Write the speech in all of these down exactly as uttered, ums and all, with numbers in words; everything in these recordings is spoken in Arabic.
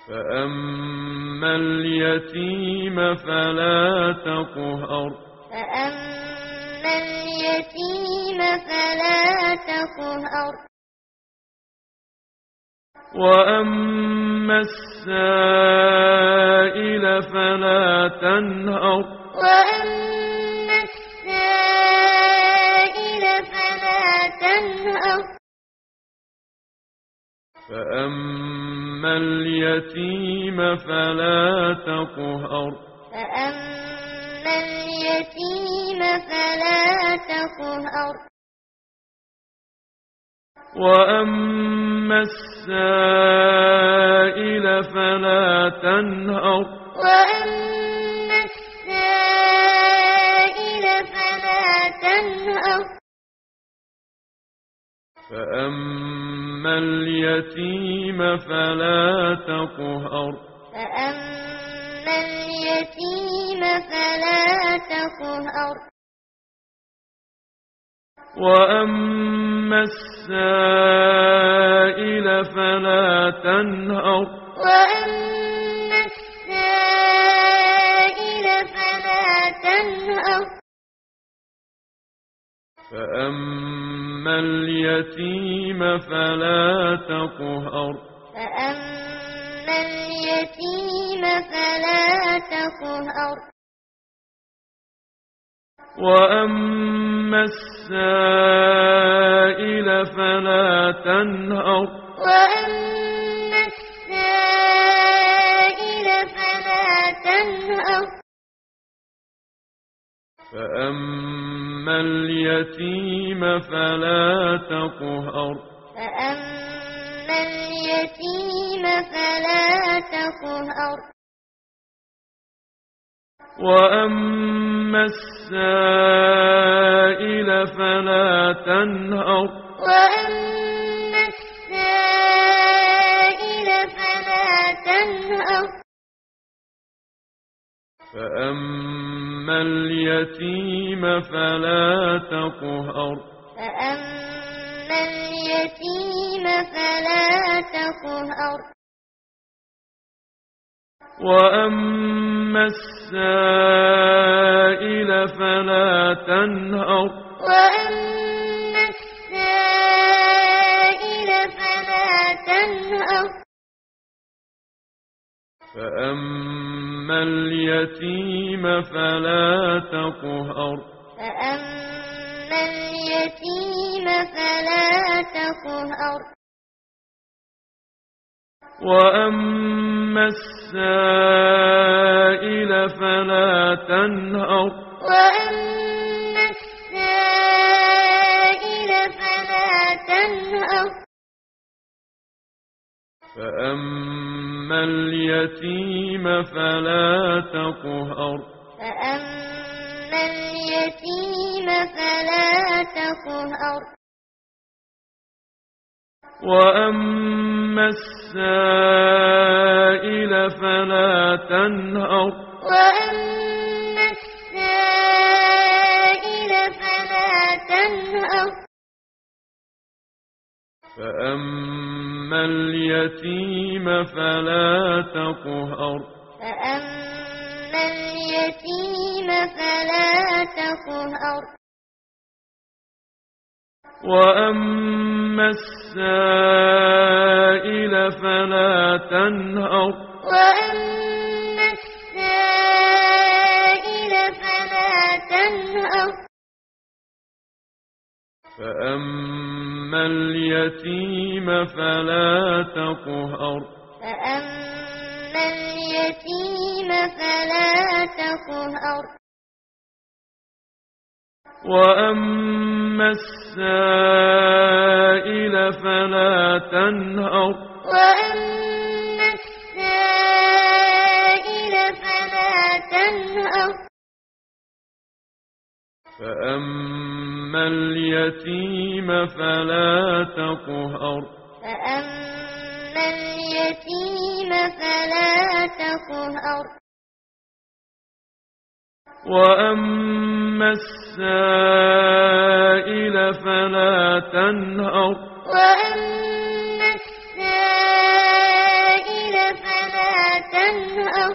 فأما اليتيم فلا تقهر فأما اليتيم فلا تقهر وأما السائل فلا تنهر وأما السائل فلا تنهر فأما اليتيم فلا تقهر فأما اليتيم فلا تقهر وأما السائل فلا تنهر وأما السائل فلا تنهر فأما اليتيم فلا تقهر فأما اليتيم فلا تقهر وأما السائل فلا تنهر وأما السائل فلا تنهر فأما اليتيم فلا تقهر فأما اليتيم فلا تقهر وأما السائل فلا تنهر وأما السائل فلا تنهر فأما اليتيم فلا تقهر فأما اليتيم فلا تقهر وأما السائل فلا تنهر وأما السائل فلا تنهر فأما اليتيم فلا تقهر فأما اليتيم فلا تقهر وأما السائل فلا تنهر وأما السائل فلا تنهر فأما اليتيم فلا تقهر فأما اليتيم فلا تقهر وأما السائل فلا تنهر وأما السائل فلا تنهر فأما اليتيم فلا تقهر فأما اليتيم فلا تقهر وأما السائل فلا تنهر وأما السائل فلا تنهر فأما اليتيم فلا تقهر فأما اليتيم فلا تقهر وأما السائل فلا تنهر وأما السائل فلا تنهر فأما اليتيم فلا تقهر فأما اليتيم فلا تقهر وأما السائل فلا تنهر وأما السائل فلا تنهر فأما اليتيم فلا تقهر فأما اليتيم فلا تقهر وأما السائل فلا تنهر وأما السائل فلا تنهر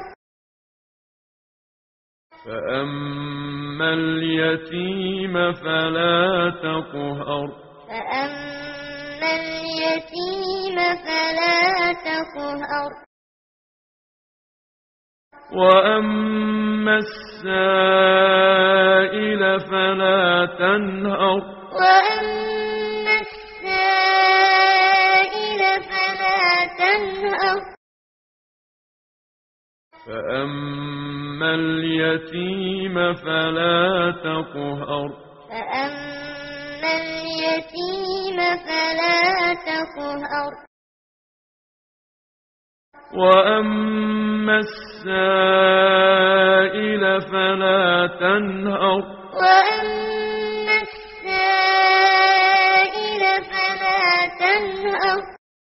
فأما اليتيم فلا تقهر فأما اليتيم فلا تقهر وأما السائل فلا تنهر وأما السائل فلا تنهر فأما اليتيم فلا تقهر فأما اليتيم فلا تقهر وأما السائل فلا تنهر وأما السائل فلا تنهر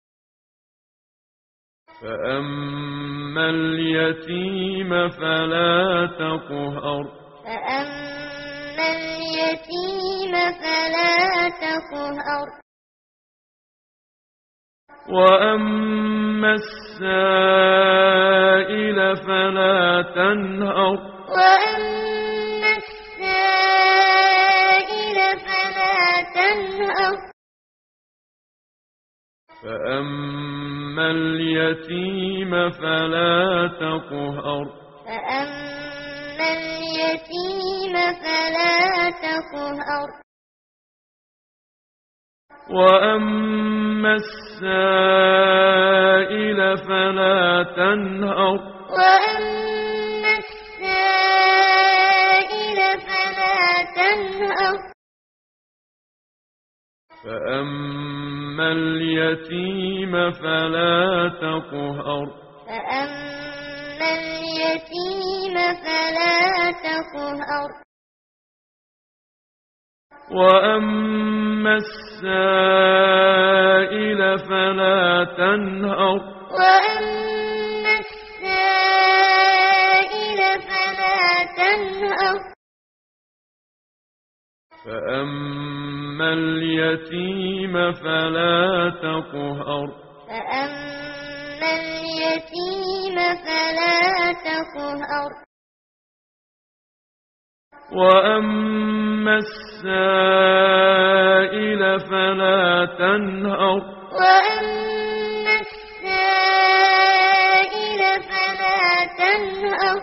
فأما اليتيم فلا تقهر فأما اليتيم فلا تقهر وأما السائل فلا تنهر وأما السائل فلا تنهر فأما اليتيم فلا تقهر فأما اليتيم فلا تقهر وأما السائل فلا تنهر وأما السائل فلا تنهر فأما اليتيم فلا تقهر فأما اليتيم فلا تقهر وأما السائل فلا تنهر وأما السائل فلا تنهر فأما اليتيم فلا تقهر فأما اليتيم فلا تقهر وأما السائل فلا تنهر وأما السائل فلا تنهر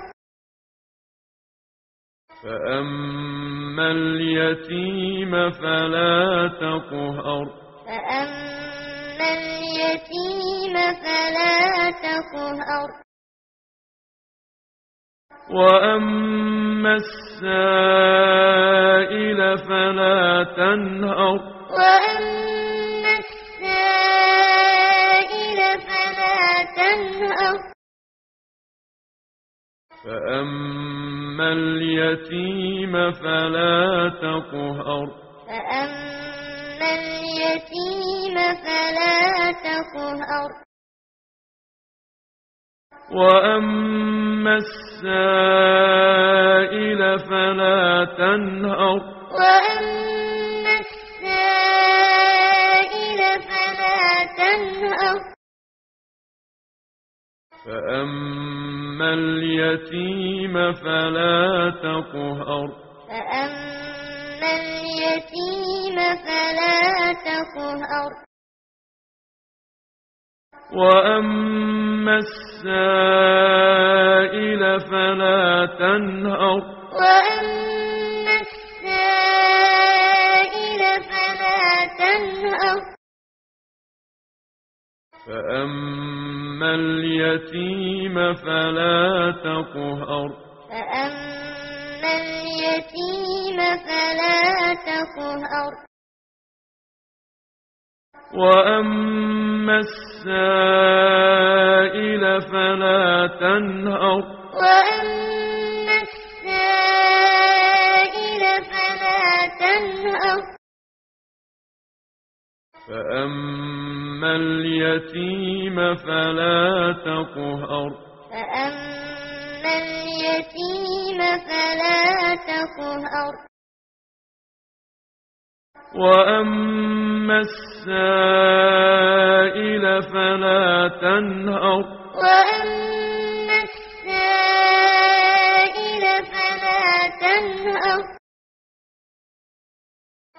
فأما اليتيم فلا تقهر فأما اليتيم فلا تقهر وأما السائل فلا تنهر وأما السائل فلا تنهر فأما اليتيم فلا تقهر فأما اليتيم فلا تقهر وأما السائل فلا تنهر وأما السائل فلا تنهر فأما اليتيم فلا تقهر فأما اليتيم فلا تقهر وأما السائل فلا تنهر وأما السائل فلا تنهر فأما اليتيم فلا تقهر فأما اليتيم فلا تقهر وأما السائل فلا تنهر وأما السائل فلا تنهر فأما اليتيم فلا تقهر فأما اليتيم فلا تقهر وأما السائل فلا تنهر وأما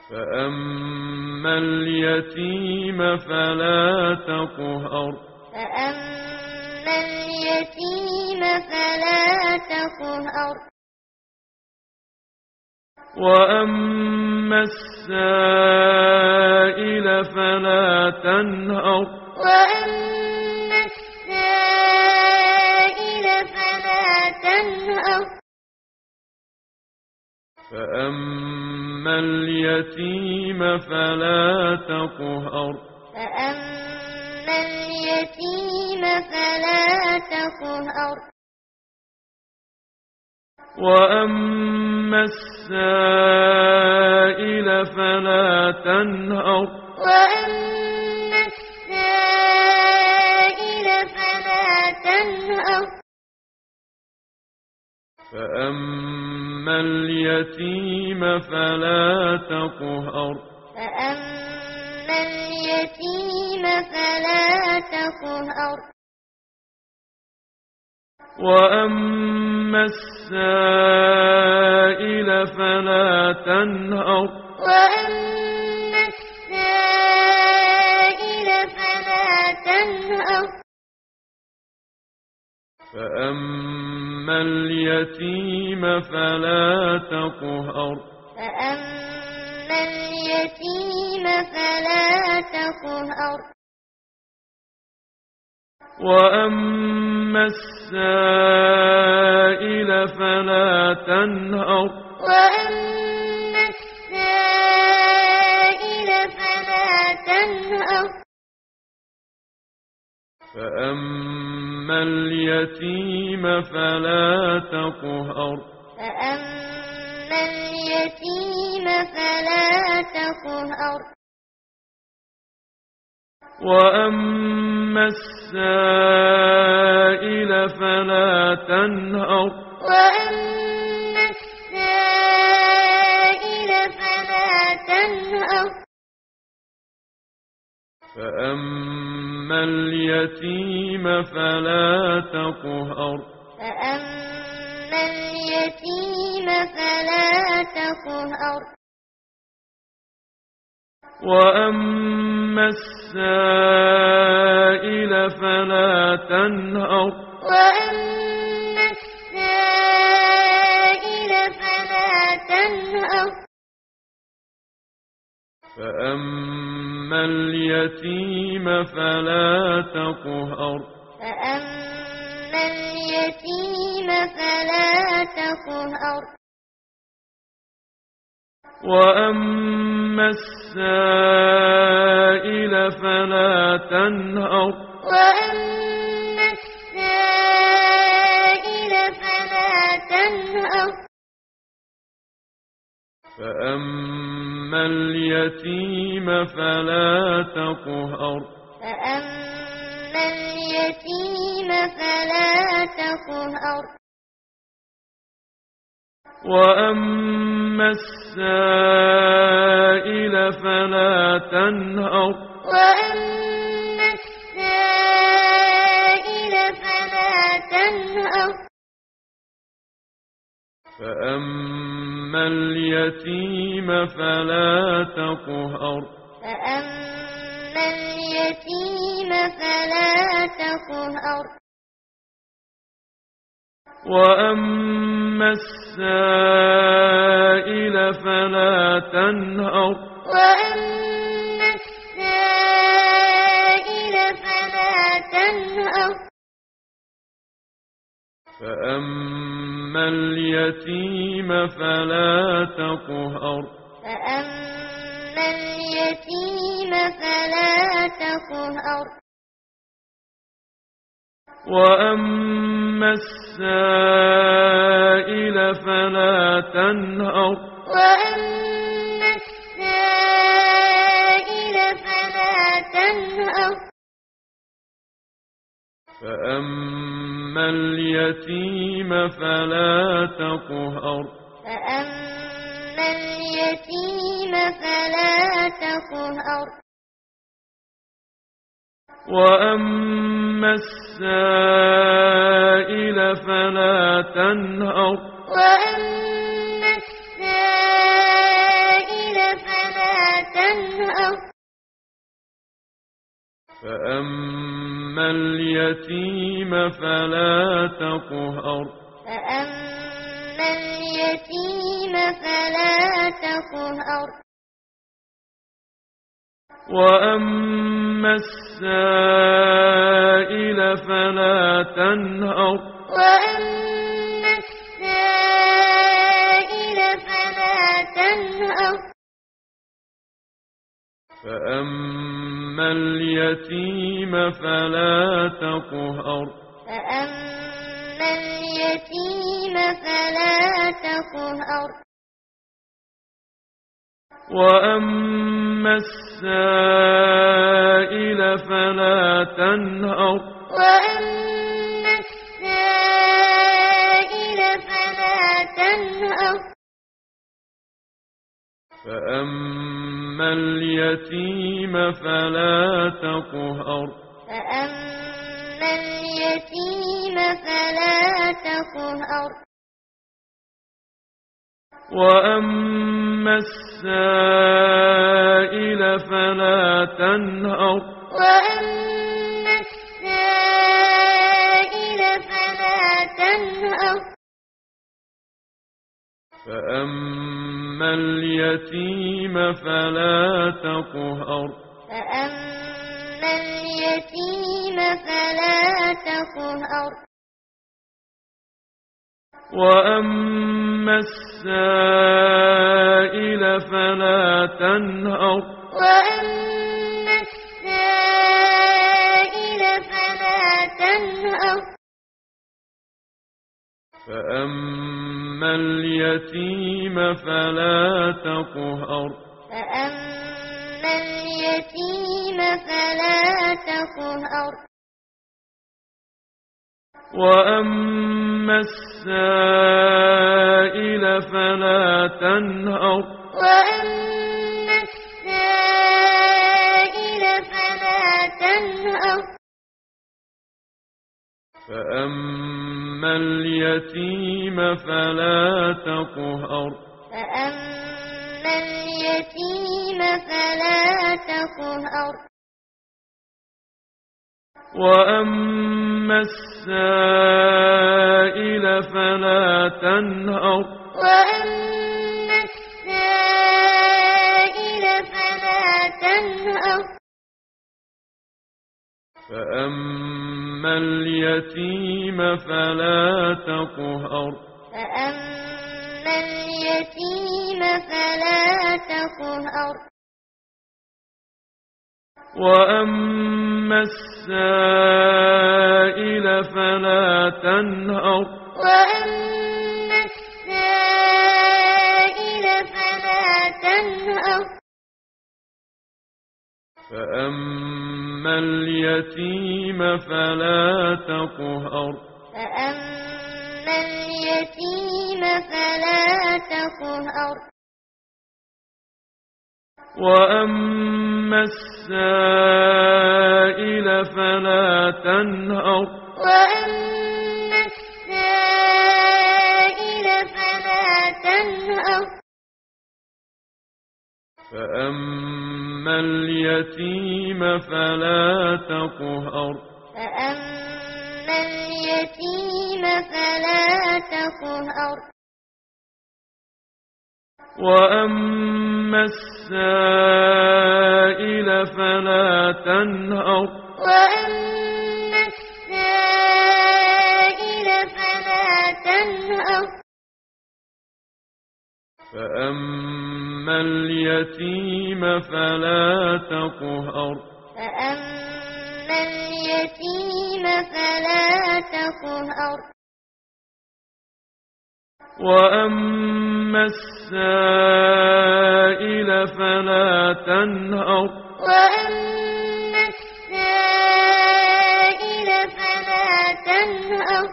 فأما اليتيم فلا تقهر فأما اليتيم فلا تقهر وأما السائل فلا تنهر وأما السائل فلا تنهر فأما اليتيم فلا تقهر فأما اليتيم فلا تقهر وأما السائل فلا تنهر وأما السائل فلا تنهر فأما اليتيم فلا تقهر فأما اليتيم فلا تقهر وأما السائل فلا تنهر وأما السائل فلا تنهر فأما اليتيم فلا تقهر فأما اليتيم فلا تقهر وأما السائل فلا تنهر وأما السائل فلا تنهر فأما اليتيم فلا تقهر فأما اليتيم فلا تقهر وأما السائل فلا تنهر وأما السائل فلا تنهر فأما اليتيم فلا تقهر فأما اليتيم فلا تقهر وأما السائل فلا تنهر وأما السائل فلا تنهر فأما اليتيم فلا تقهر فأما اليتيم فلا تقهر وأما السائل فلا تنهر وأما السائل فلا تنهر فأما اليتيم فلا تقهر فأما اليتيم فلا تقهر وأما السائل فلا تنهر وأما السائل فلا تنهر فأما اليتيم فلا تقهر فأما اليتيم فلا تقهر وأما السائل فلا تنهر وأما السائل فلا تنهر فأما اليتيم فلا تقهر فأما اليتيم فلا تقهر وأما السائل فلا تنهر وأما السائل فلا تنهر فأما اليتيم فلا تقهر فأما اليتيم فلا تقهر وأما السائل فلا تنهر وأما السائل فلا اليتيم فلا تقهر فأما اليتيم فلا تقهر وأما السائل فلا تنهر وأما السائل فلا تنهر فأما اليتيم فلا تقهر فأما اليتيم فلا تقهر وأما السائل فلا تنهر وأما السائل فلا تنهر فأما اليتيم فلا تقهر فأما اليتيم فلا تقهر وأما السائل فلا تنهر وأما السائل فلا تنهر فأما اليتيم فلا تقهر فأما اليتيم فلا تقهر وأما السائل فلا تنهر وأما السائل فلا تنهر فأما اليتيم فلا تقهر فأما اليتيم فلا تقهر وأما السائل فلا تنهر وأما السائل فلا تنهر فأما اليتيم فلا تقهر فأما اليتيم فلا تقهر وأما السائل فلا تنهر وأما السائل فلا تنهر فأما اليتيم فلا تقهر فأما اليتيم فلا تقهر وأما السائل فلا تنهر وأما السائل فلا تنهر فأما اليتيم فلا تقهر فأما اليتيم فلا تقهر وأما السائل فلا تنهر وأما السائل فلا تنهر فأما اليتيم فلا تقهر فأما اليتيم فلا تقهر وأما السائل فلا تنهر وأما السائل فلا تنهر فأما اليتيم فلا تقهر فأما اليتيم فلا تقهر وأما السائل فلا تنهر وأما السائل فلا تنهر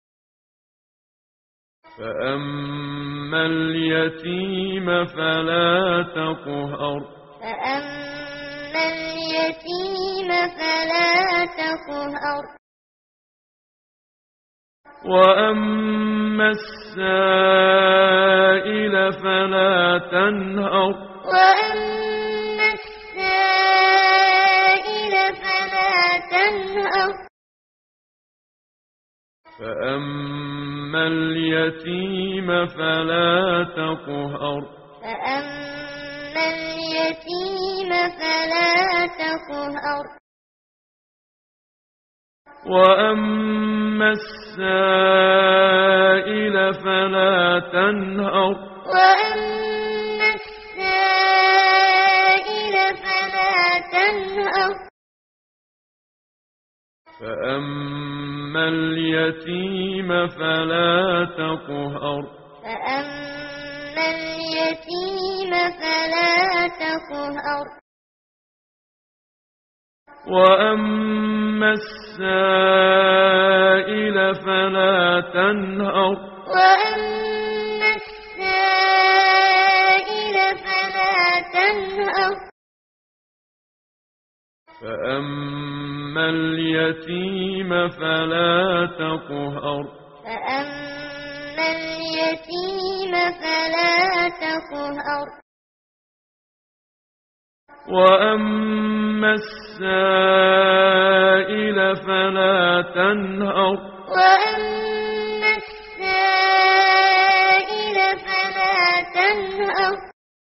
فأما اليتيم فلا تقهر فأما اليتيم فلا تقهر وأما السائل فلا تنهر وأما السائل فلا تنهر فأما اليتيم فلا تقهر فأما اليتيم فلا تقهر وأما السائل فلا تنهر وأما السائل فلا تنهر فأما اليتيم فلا تقهر فأما اليتيم فلا تقهر وأما السائل فلا تنهر وأما السائل فلا تنهر فأما اليتيم فلا تقهر فأما اليتيم فلا تقهر وأما السائل فلا تنهر وأما السائل فلا تنهر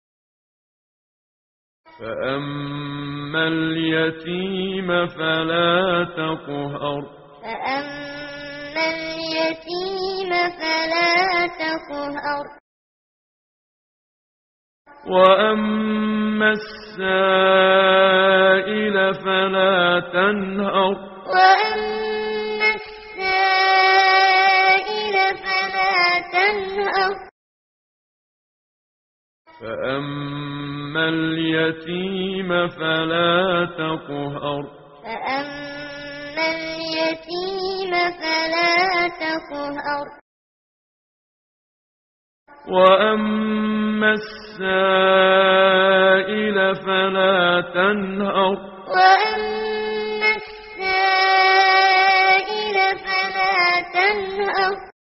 فأما اليتيم فلا تقهر فأما اليتيم فلا تقهر وأما السائل فلا تنهر وأما السائل فلا تنهر فأما اليتيم فلا تقهر فأما اليتيم فلا تقهر وأما السائل فلا تنهر وأما السائل فلا تنهر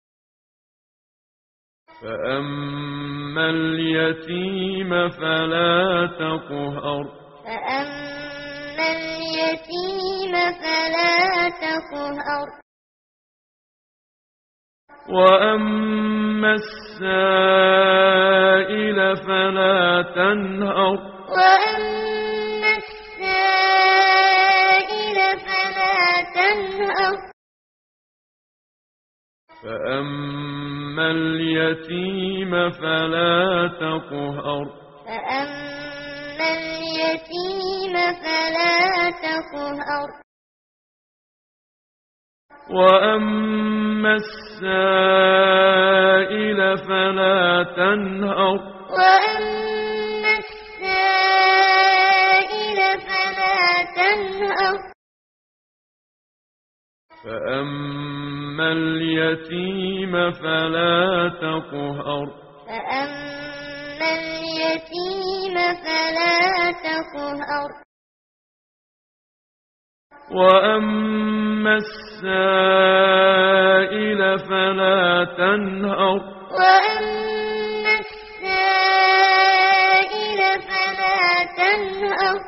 فأما اليتيم فلا تقهر فأما اليتيم فلا تقهر وأما السائل فلا تنهر وأما السائل فلا تنهر فأما اليتيم فلا تقهر فأما اليتيم فلا تقهر وأما السائل فلا تنهر وأما السائل فلا تنهر فأما اليتيم فلا تقهر فأما اليتيم فلا تقهر وأما السائل فلا تنهر وأما السائل فلا تنهر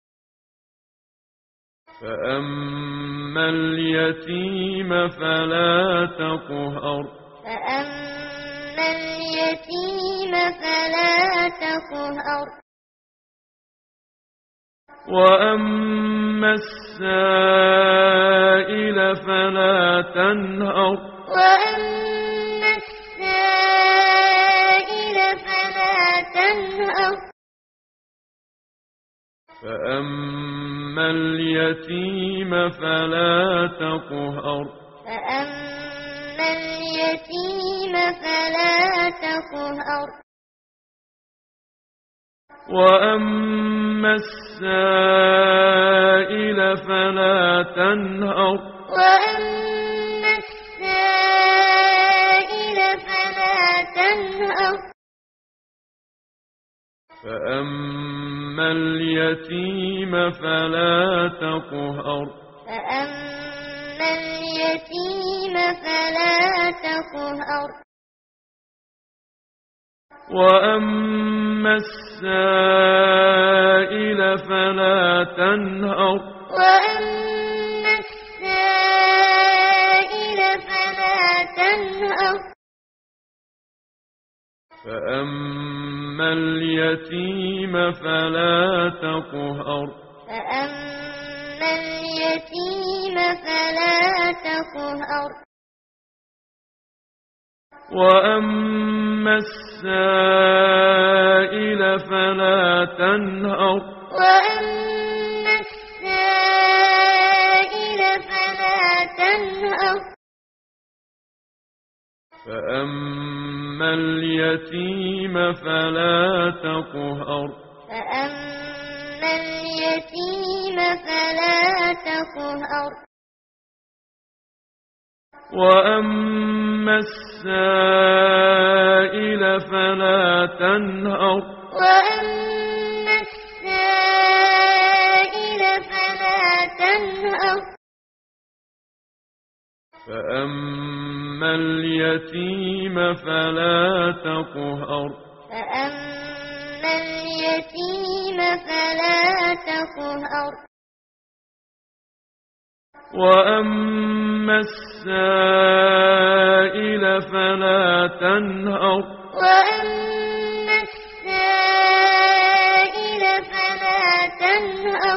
فأما اليتيم فلا تقهر فأما اليتيم فلا تقهر وأما السائل فلا تنهر وأما السائل فلا تنهر فأما اليتيم فلا تقهر فأما اليتيم فلا تقهر وأما السائل فلا تنهر وأما السائل فلا تنهر فأما اليتيم فلا تقهر فأما اليتيم فلا تقهر وأما السائل فلا تنهر وأما السائل فلا فأما اليتيم فلا تقهر فأما اليتيم فلا تقهر وأما السائل فلا تنهر وأما السائل فلا تنهر فأما اليتيم فلا تقهر فأما اليتيم فلا تقهر وأما السائل فلا تنهر وأما السائل فلا تنهر فأما اليتيم فلا تقهر فأما اليتيم فلا تقهر وأما السائل فلا تنهر وأما السائل فلا تنهر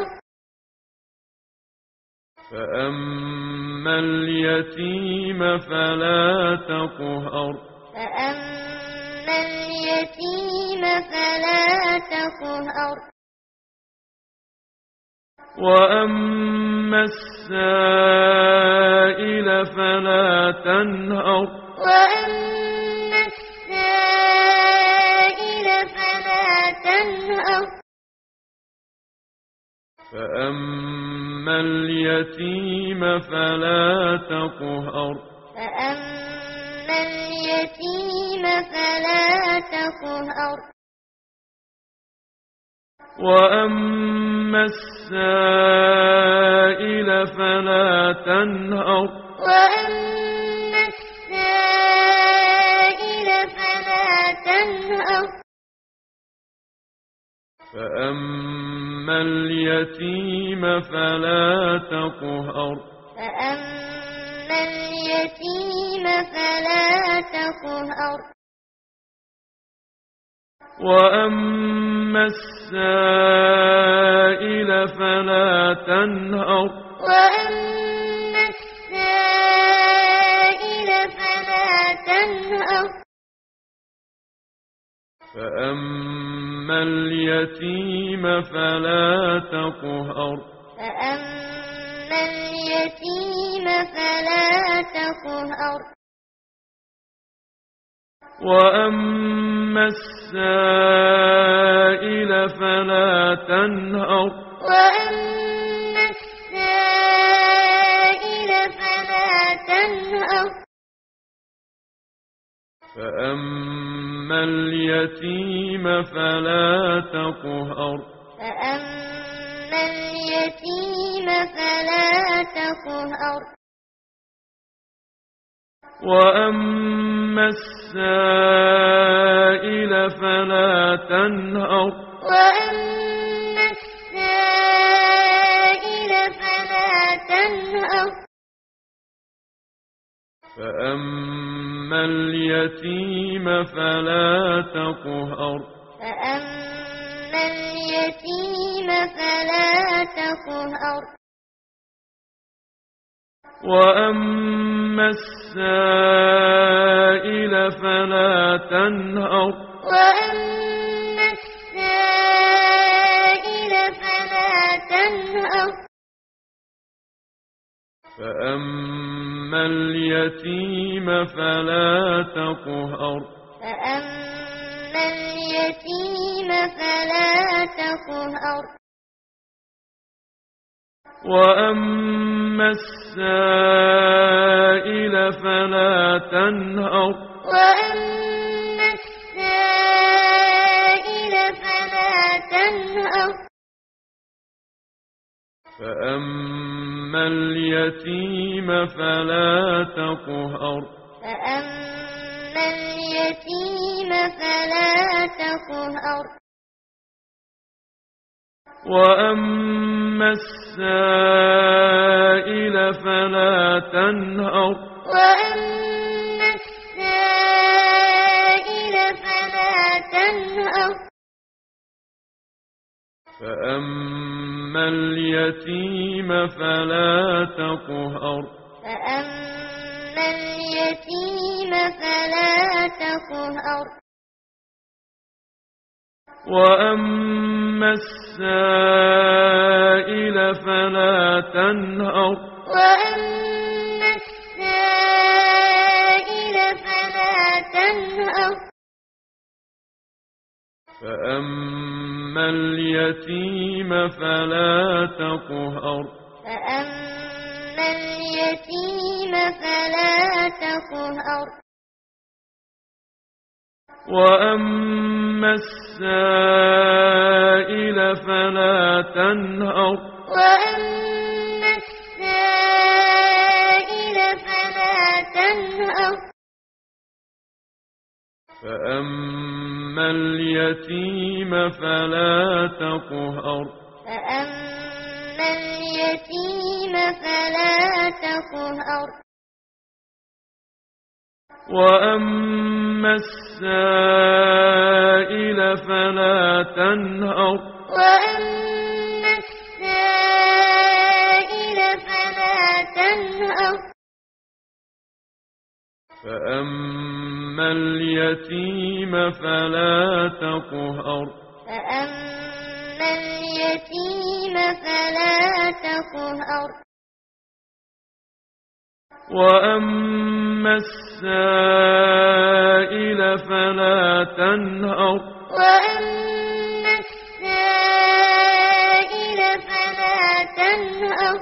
فأما اليتيم فلا تقهر فأما اليتيم فلا تقهر وأما السائل فلا تنهر وأما السائل فلا تنهر فأما اليتيم فلا تقهر فأما اليتيم فلا تقهر وأما السائل فلا تنهر وأما السائل فلا تنهر فأما اليتيم فلا تقهر فأما اليتيم فلا تقهر وأما السائل فلا تنهر وأما السائل فلا تنهر فأما اليتيم فلا تقهر فأما اليتيم فلا تقهر وأما السائل فلا تنهر وأما السائل فلا تنهر فأما اليتيم فلا تقهر فأما اليتيم فلا تقهر وأما السائل فلا تنهر وأما السائل فلا تنهر فأما اليتيم فلا تقهر فأما اليتيم فلا تقهر وأما السائل فلا تنهر وأما السائل فلا تنهر فأما اليتيم فلا تقهر فأما اليتيم فلا تقهر وأما السائل فلا تنهر وأما السائل فلا تنهر فأما اليتيم فلا تقهر فأما اليتيم فلا تقهر وأما السائل فلا تنهر وأما السائل فلا فأما اليتيم فلا تقهر فأما اليتيم فلا تقهر وأما السائل فلا تنهر وأما السائل فلا تنهر فأما اليتيم فلا تقهر فأما اليتيم فلا تقهر وأما السائل فلا تنهر وأما السائل فلا تنهر فأما اليتيم فلا تقهر فأما اليتيم فلا تقهر وأما السائل فلا تنهر وأما السائل فلا تنهر فأما اليتيم فلا تقهر فأما اليتيم فلا تقهر وأما السائل فلا تنهر وأما السائل فلا تنهر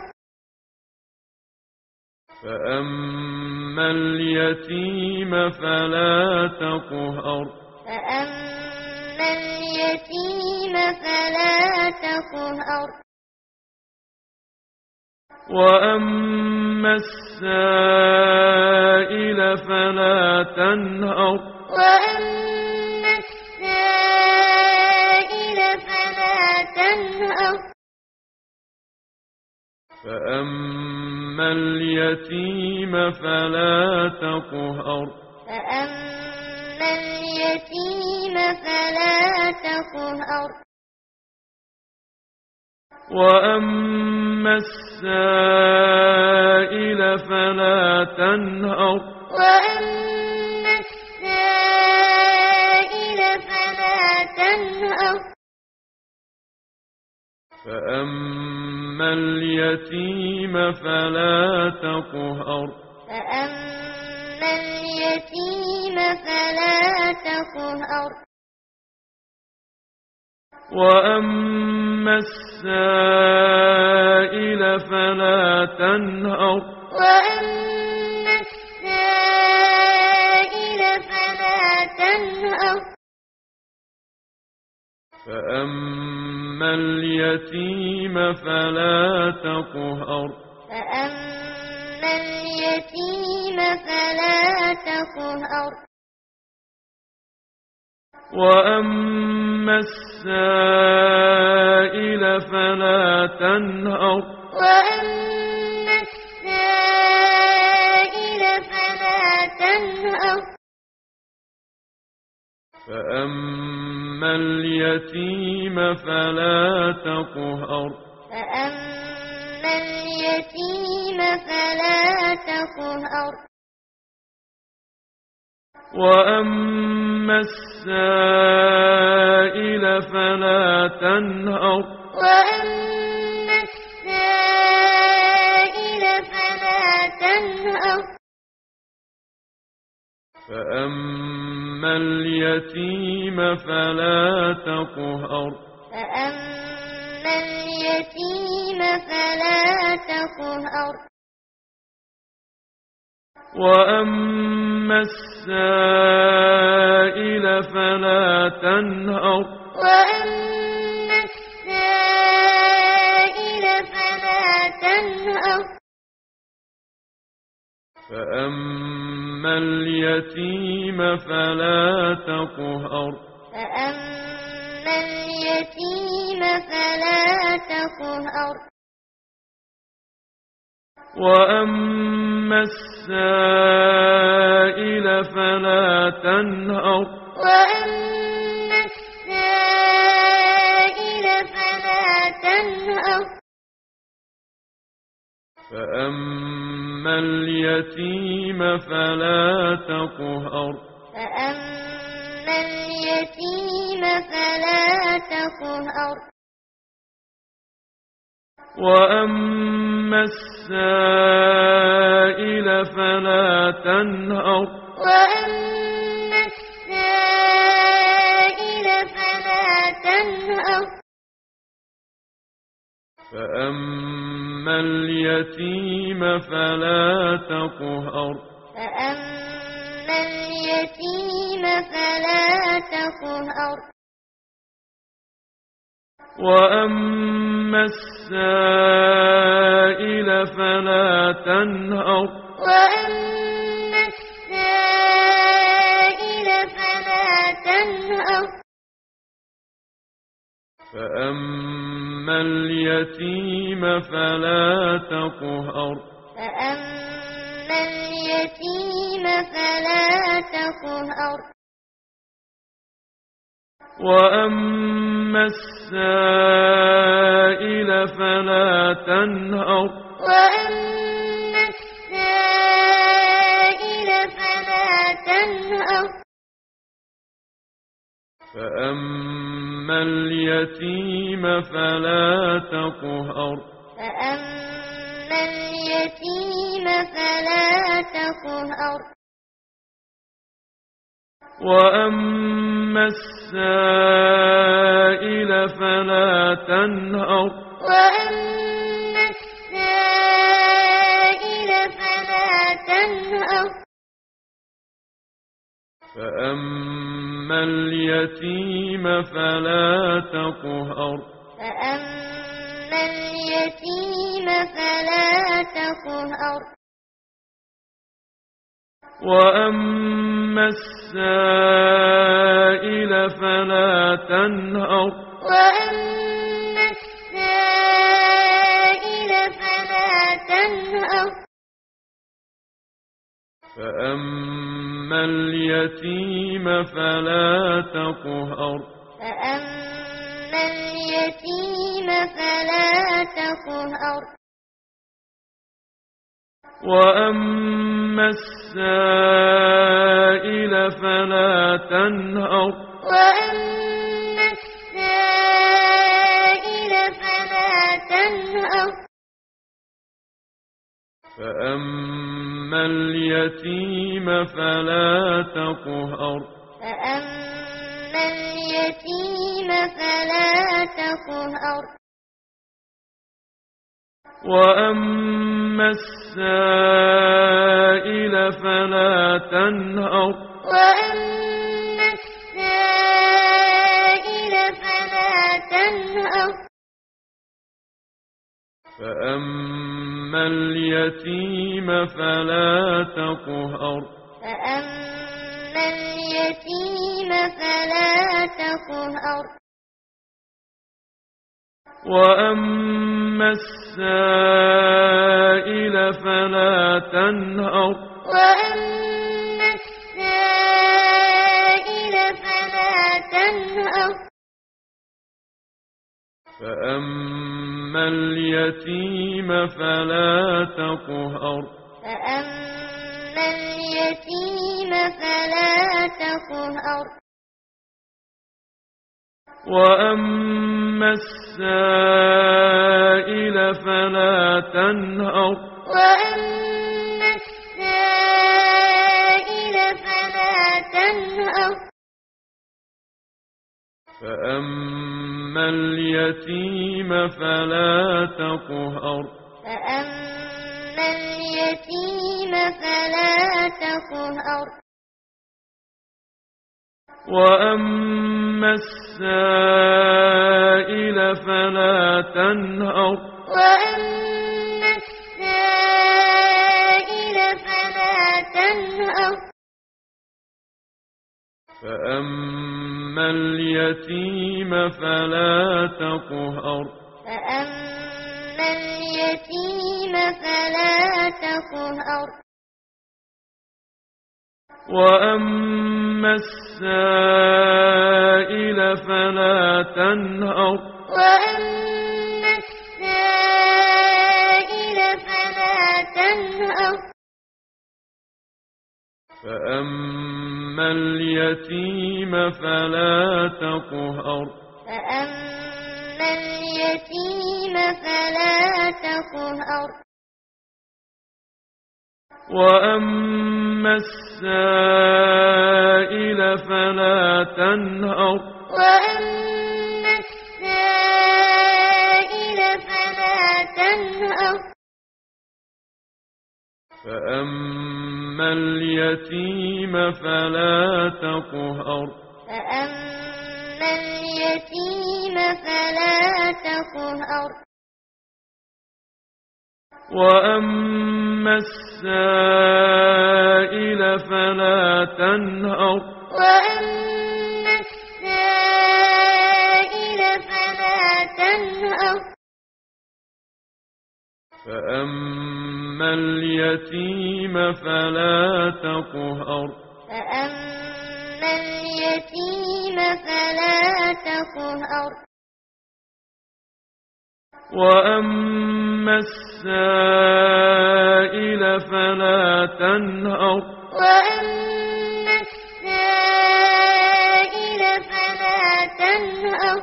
فأما اليتيم فلا تقهر فأما اليتيم فلا تقهر وأما السائل فلا تنهر وأما السائل فلا تنهر فأما اليتيم فلا تقهر فأما اليتيم فلا تقهر وأما السائل فلا تنهر وأما السائل فلا تنهر فأما اليتيم فلا تقهر فأما اليتيم فلا تقهر وأما السائل فلا تنهر وأما السائل فلا تنهر فأما اليتيم فلا تقهر فأما اليتيم فلا تقهر وأما السائل فلا تنهر وأما السائل فلا تنهر فأما اليتيم فلا تقهر فأما اليتيم فلا تقهر وأما السائل فلا تنهر وأما السائل فلا تنهر فأما اليتيم فلا تقهر فأما اليتيم فلا تقهر وأما السائل فلا تنهر وأما السائل فلا تنهر فأما اليتيم فلا تقهر فأما اليتيم فلا تقهر وأما السائل فلا تنهر وأما السائل فلا فلا تقهر فأما اليتيم فلا تقهر وأما السائل فلا تنهر وأما السائل فلا تنهر فأما اليتيم فلا تقهر فأما اليتيم فلا تقهر وأما السائل فلا تنهر وأما السائل فلا تنهر فأما اليتيم فلا تقهر فأما اليتيم فلا تقهر وأما السائل فلا تنهر وأما السائل فلا تنهر فأما اليتيم فلا تقهر فأما اليتيم فلا تقهر وأما السائل فلا تنهر وأما السائل فلا تنهر فأما اليتيم فلا تقهر فأما اليتيم فلا تقهر وأما السائل فلا تنهر وأما السائل فلا تنهر فأما اليتيم فلا تقهر فأما اليتيم فلا تقهر وأما السائل فلا تنهر وأما السائل فلا تنهر فأما اليتيم فلا تقهر فأما اليتيم فلا تقهر وأما السائل فلا تنهر وأما السائل فلا تنهر فأما اليتيم فلا تقهر فأما اليتيم فلا تقهر وأما السائل فلا تنهر وأما السائل فلا تنهر فأما اليتيم فلا تقهر فأما اليتيم فلا تقهر وأما السائل فلا تنهر وأما السائل فلا تنهر فأما اليتيم فلا تقهر فأما اليتيم فلا تقهر وأما السائل فلا تنهر وأما السائل فلا تنهر فأما اليتيم فلا تقهر فأما اليتيم فلا تقهر وأما السائل فلا تنهر وأما السائل فلا تنهر فأما اليتيم فلا تقهر فأما اليتيم فلا تقهر وأما السائل فلا تنهر وأما السائل فلا تنهر فأما اليتيم فلا تقهر فأما اليتيم فلا تقهر وأما السائل فلا تنهر وأما السائل فلا تنهر فأما اليتيم فلا تقهر فأما اليتيم فلا تقهر وأما السائل فلا تنهر وأما السائل فلا تنهر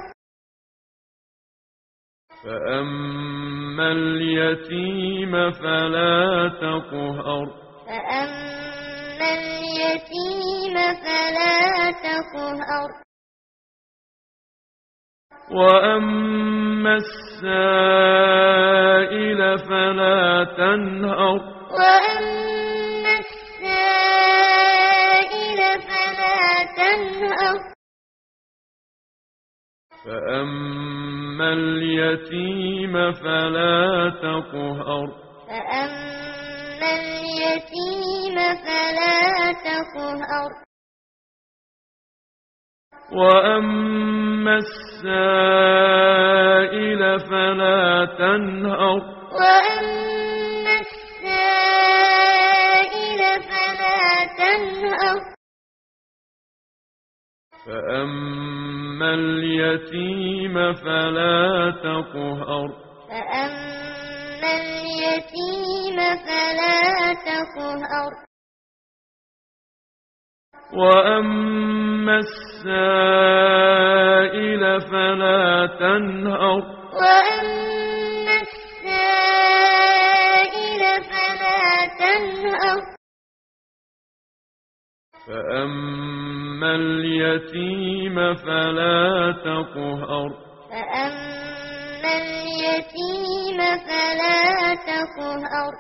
فأما اليتيم فلا تقهر فأما اليتيم فلا تقهر وأما السائل فلا تنهر وأما السائل فلا تنهر فأما اليتيم فلا تقهر فأما اليتيم فلا تقهر وأما السائل فلا تنهر وأما السائل فلا تنهر فأما اليتيم فلا تقهر فأما اليتيم فلا تقهر وأما السائل فلا تنهر وأما السائل فلا تنهر فأما اليتيم فلا تقهر فأما اليتيم فلا تقهر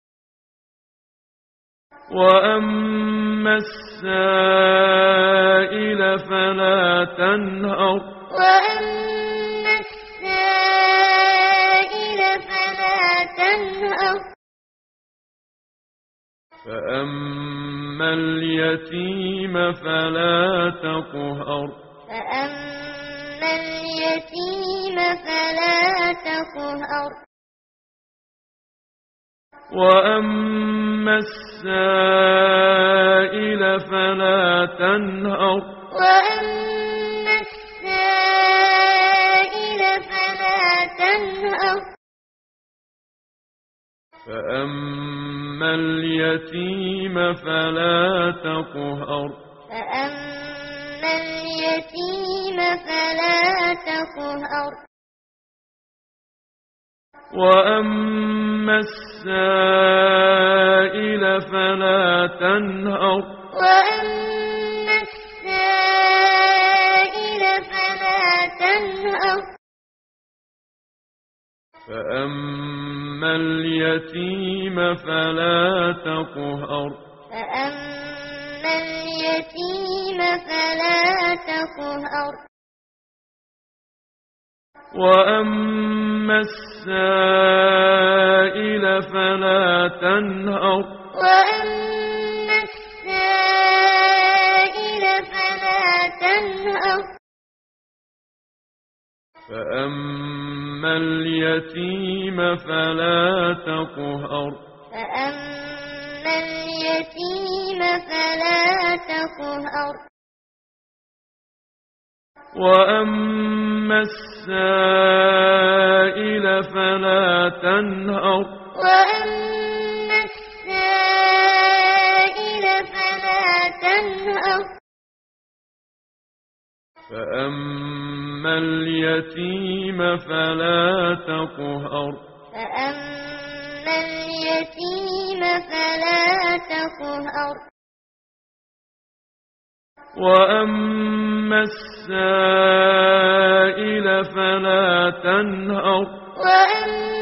وأما السائل فلا تنهر وأما السائل فلا تنهر فأما اليتيم فلا تقهر فأما اليتيم فلا تقهر وأما السائل فلا تنهر وأما السائل فلا تنهر فأما اليتيم فلا تقهر فأما اليتيم فلا تقهر وأما السائل فلا تنهر وأما السائل فلا تنهر فأما اليتيم فلا تقهر فأما اليتيم فلا تقهر وأما السائل فلا تنهر وأما السائل فلا تنهر فأما اليتيم فلا تقهر فأما اليتيم فلا تقهر وأما السائل فلا تنهر وأما السائل فلا فأما اليتيم فلا تقهر فأما اليتيم فلا تقهر وأما السائل فلا تنهر وأما